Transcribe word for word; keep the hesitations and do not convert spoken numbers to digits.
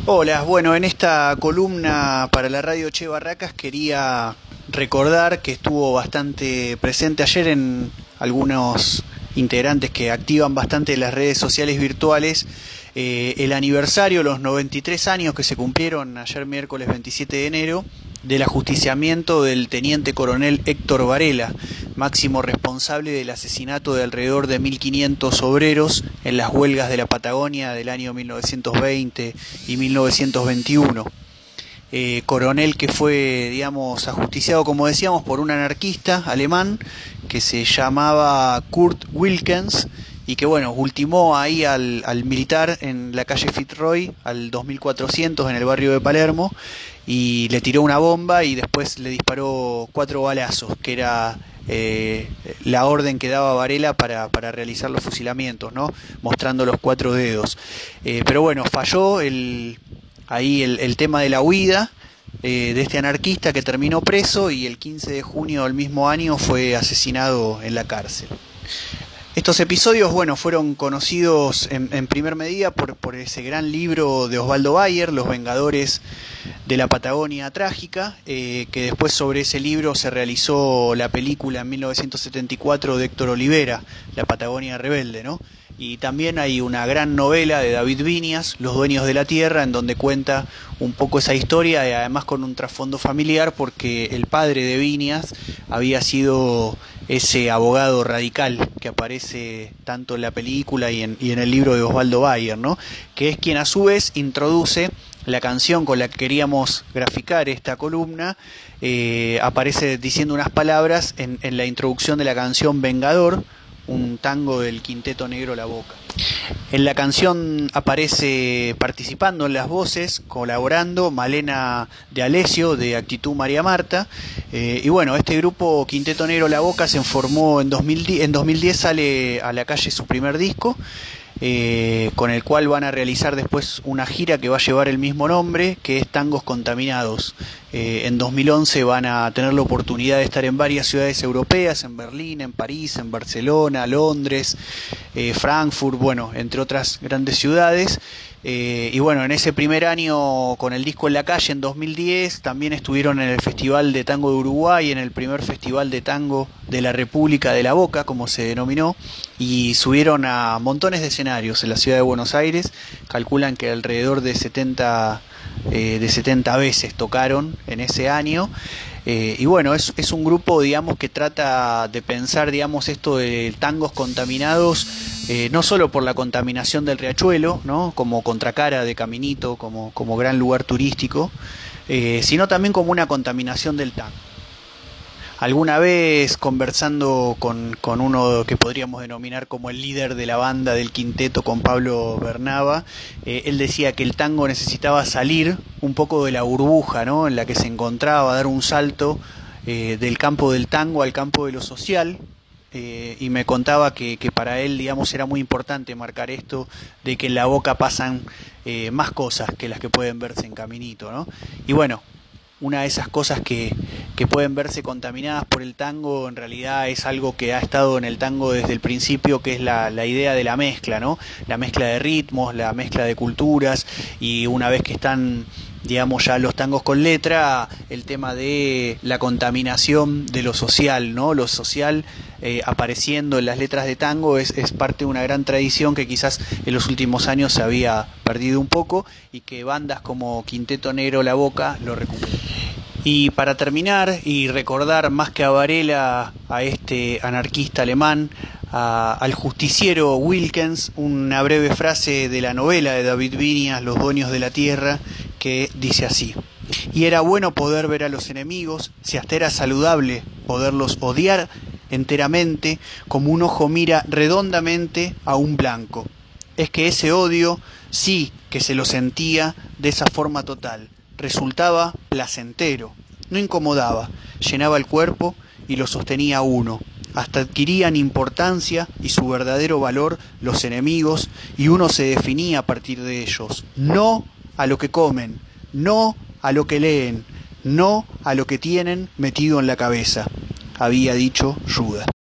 Hola, bueno, en esta columna para la radio Che Barracas quería recordar que estuvo bastante presente ayer en algunos integrantes que activan bastante las redes sociales virtuales eh, el aniversario, los noventa y tres años que se cumplieron ayer miércoles veintisiete de enero del ajusticiamiento del teniente coronel Héctor Varela, máximo responsable del asesinato de alrededor de mil quinientos obreros en las huelgas de la Patagonia del año mil novecientos veinte y mil novecientos veintiuno. Eh, coronel que fue, digamos, ajusticiado, como decíamos, por un anarquista alemán que se llamaba Kurt Wilkens y que, bueno, ultimó ahí al, al militar en la calle Fitzroy al dos mil cuatrocientos en el barrio de Palermo y le tiró una bomba y después le disparó cuatro balazos, que era eh, la orden que daba Varela para, para realizar los fusilamientos, ¿no? Mostrando los cuatro dedos. Eh, pero bueno, falló el... Ahí el, el tema de la huida eh, de este anarquista que terminó preso y el quince de junio del mismo año fue asesinado en la cárcel. Estos episodios, bueno, fueron conocidos en, en primer medida por, por ese gran libro de Osvaldo Bayer, Los Vengadores de la Patagonia Trágica, eh, que después sobre ese libro se realizó la película en mil novecientos setenta y cuatro de Héctor Olivera, La Patagonia Rebelde, ¿no? Y también hay una gran novela de David Viñas, Los Dueños de la Tierra, en donde cuenta un poco esa historia y además con un trasfondo familiar porque el padre de Viñas había sido ese abogado radical que aparece tanto en la película y en, y en el libro de Osvaldo Bayer, ¿no? Que es quien a su vez introduce la canción con la que queríamos graficar esta columna. Eh, aparece diciendo unas palabras en, en la introducción de la canción Vengador, un tango del Quinteto Negro La Boca. En la canción aparece participando en las voces, colaborando Malena de Alessio de Actitud María Marta, eh, y bueno, este grupo Quinteto Negro La Boca se formó en dos mil diez, en dos mil diez sale a la calle su primer disco, eh, con el cual van a realizar después una gira que va a llevar el mismo nombre, que es Tangos Contaminados. Eh, en dos mil once van a tener la oportunidad de estar en varias ciudades europeas, en Berlín, en París, en Barcelona, Londres, eh, Frankfurt, bueno, entre otras grandes ciudades. Eh, y bueno, en ese primer año con el disco en la calle, en dos mil diez, también estuvieron en el Festival de Tango de Uruguay, en el primer Festival de Tango de la República de la Boca, como se denominó, y subieron a montones de escenarios en la ciudad de Buenos Aires. Calculan que alrededor de setenta, eh, de setenta veces tocaron en ese año. Eh, y bueno, es, es un grupo, digamos, que trata de pensar, digamos, esto de tangos contaminados, eh, no solo por la contaminación del riachuelo, ¿no? Como contracara de Caminito, como, como gran lugar turístico, eh, sino también como una contaminación del tango. Alguna vez conversando con, con uno que podríamos denominar como el líder de la banda del quinteto, con Pablo Bernaba, eh, él decía que el tango necesitaba salir un poco de la burbuja, ¿no?, en la que se encontraba, dar un salto eh, del campo del tango al campo de lo social, eh, y me contaba que, que para él, digamos, era muy importante marcar esto de que en la Boca pasan eh, más cosas que las que pueden verse en Caminito, ¿no? Y bueno, una de esas cosas que, que pueden verse contaminadas por el tango en realidad es algo que ha estado en el tango desde el principio, que es la, la idea de la mezcla, ¿no? La mezcla de ritmos, la mezcla de culturas, y una vez que están, digamos, ya los tangos con letra, el tema de la contaminación de lo social, ¿no? Lo social eh, apareciendo en las letras de tango es, es parte de una gran tradición que quizás en los últimos años se había perdido un poco y que bandas como Quinteto Negro La Boca lo recuperan. Y para terminar y recordar más que a Varela, a este anarquista alemán, a, al justiciero Wilkens, una breve frase de la novela de David Viñas, Los Dueños de la Tierra, que dice así: y era bueno poder ver a los enemigos, si hasta era saludable poderlos odiar enteramente, como un ojo mira redondamente a un blanco. Es que ese odio sí que se lo sentía de esa forma total. Resultaba placentero, no incomodaba, llenaba el cuerpo y lo sostenía uno. Hasta adquirían importancia y su verdadero valor los enemigos, y uno se definía a partir de ellos. No a lo que comen, no a lo que leen, no a lo que tienen metido en la cabeza, había dicho Judas.